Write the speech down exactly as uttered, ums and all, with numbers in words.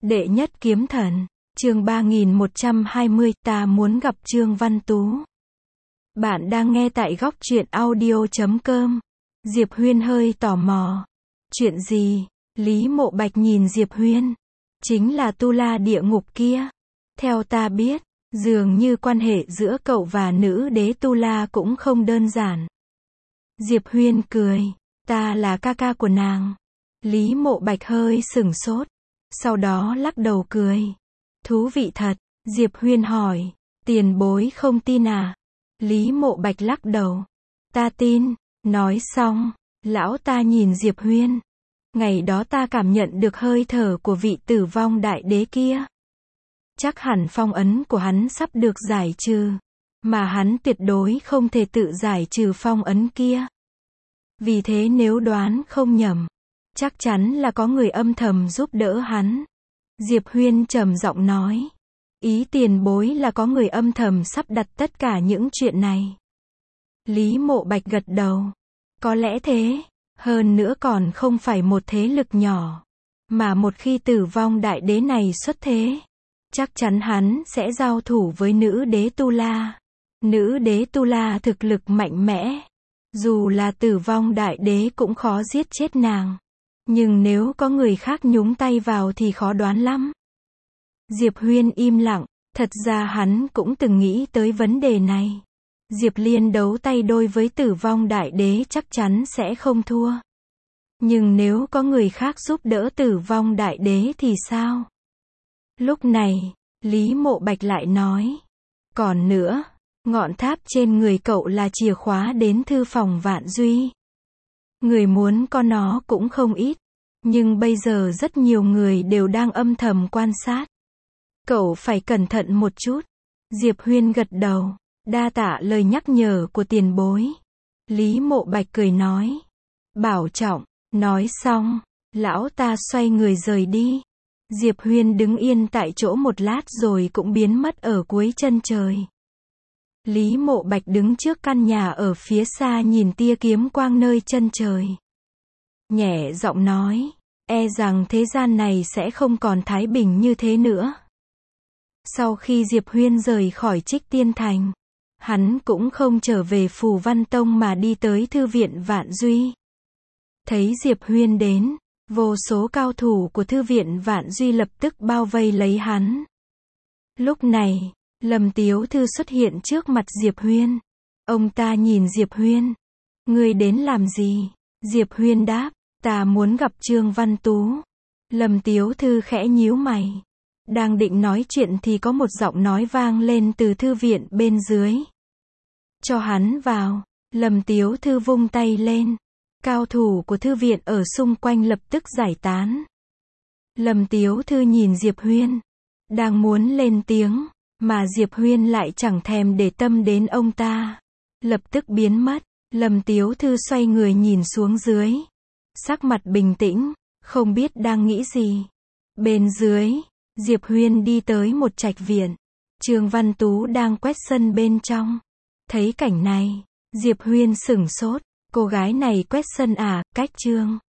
Đệ nhất kiếm thần, chương ba nghìn một trăm hai mươi, ta muốn gặp Trương Văn Tú. Bạn đang nghe tại góc truyện audio chấm com. Diệp Huyên hơi tò mò. Chuyện gì? Lý Mộ Bạch nhìn Diệp Huyên. Chính là tu la địa ngục kia. Theo ta biết, dường như quan hệ giữa cậu và nữ đế tu la cũng không đơn giản. Diệp Huyên cười. Ta là ca ca của nàng. Lý Mộ Bạch hơi sửng sốt. Sau đó lắc đầu cười. Thú vị thật. Diệp Huyên hỏi. Tiền bối không tin à? Lý Mộ Bạch lắc đầu. Ta tin. Nói xong, lão ta nhìn Diệp Huyên. Ngày đó ta cảm nhận được hơi thở của vị tử vong đại đế kia. Chắc hẳn phong ấn của hắn sắp được giải trừ. Mà hắn tuyệt đối không thể tự giải trừ phong ấn kia. Vì thế nếu đoán không nhầm, chắc chắn là có người âm thầm giúp đỡ hắn. Diệp Huyên trầm giọng nói. Ý tiền bối là có người âm thầm sắp đặt tất cả những chuyện này. Lý Mộ Bạch gật đầu. Có lẽ thế. Hơn nữa còn không phải một thế lực nhỏ. Mà một khi tử vong đại đế này xuất thế, chắc chắn hắn sẽ giao thủ với nữ đế Tu La. Nữ đế Tu La thực lực mạnh mẽ. Dù là tử vong đại đế cũng khó giết chết nàng. Nhưng nếu có người khác nhúng tay vào thì khó đoán lắm. Diệp Huyên im lặng. Thật ra hắn cũng từng nghĩ tới vấn đề này. Diệp Liên đấu tay đôi với tử vong đại đế chắc chắn sẽ không thua. Nhưng nếu có người khác giúp đỡ tử vong đại đế thì sao? Lúc này, Lý Mộ Bạch lại nói. Còn nữa, ngọn tháp trên người cậu là chìa khóa đến thư phòng Vạn Duy. Người muốn có nó cũng không ít. Nhưng bây giờ rất nhiều người đều đang âm thầm quan sát. Cậu phải cẩn thận một chút. Diệp Huyên gật đầu. Đa tạ lời nhắc nhở của tiền bối. Lý Mộ Bạch cười nói. Bảo trọng. Nói xong, lão ta xoay người rời đi. Diệp Huyên đứng yên tại chỗ một lát rồi cũng biến mất ở cuối chân trời. Lý Mộ Bạch đứng trước căn nhà ở phía xa nhìn tia kiếm quang nơi chân trời. Nhẹ giọng nói. E rằng thế gian này sẽ không còn thái bình như thế nữa. Sau khi Diệp Huyên rời khỏi Trích Tiên Thành, hắn cũng không trở về Phù Văn Tông mà đi tới thư viện Vạn Duy. Thấy Diệp Huyên đến, vô số cao thủ của thư viện Vạn Duy lập tức bao vây lấy hắn. Lúc này, Lâm Tiếu Thư xuất hiện trước mặt Diệp Huyên. Ông ta nhìn Diệp Huyên. Ngươi đến làm gì? Diệp Huyên đáp. Ta muốn gặp Trương Văn Tú. Lâm Tiếu Thư khẽ nhíu mày. Đang định nói chuyện thì có một giọng nói vang lên từ thư viện bên dưới. Cho hắn vào. Lâm Tiếu Thư vung tay lên. Cao thủ của thư viện ở xung quanh lập tức giải tán. Lâm Tiếu Thư nhìn Diệp Huyên. Đang muốn lên tiếng, mà Diệp Huyên lại chẳng thèm để tâm đến ông ta. Lập tức biến mất. Lâm Tiếu Thư xoay người nhìn xuống dưới. Sắc mặt bình tĩnh, không biết đang nghĩ gì. Bên dưới, Diệp Huyên đi tới một trạch viện. Trương Văn Tú đang quét sân bên trong. Thấy cảnh này, Diệp Huyên sửng sốt. Cô gái này quét sân à? Cách Trương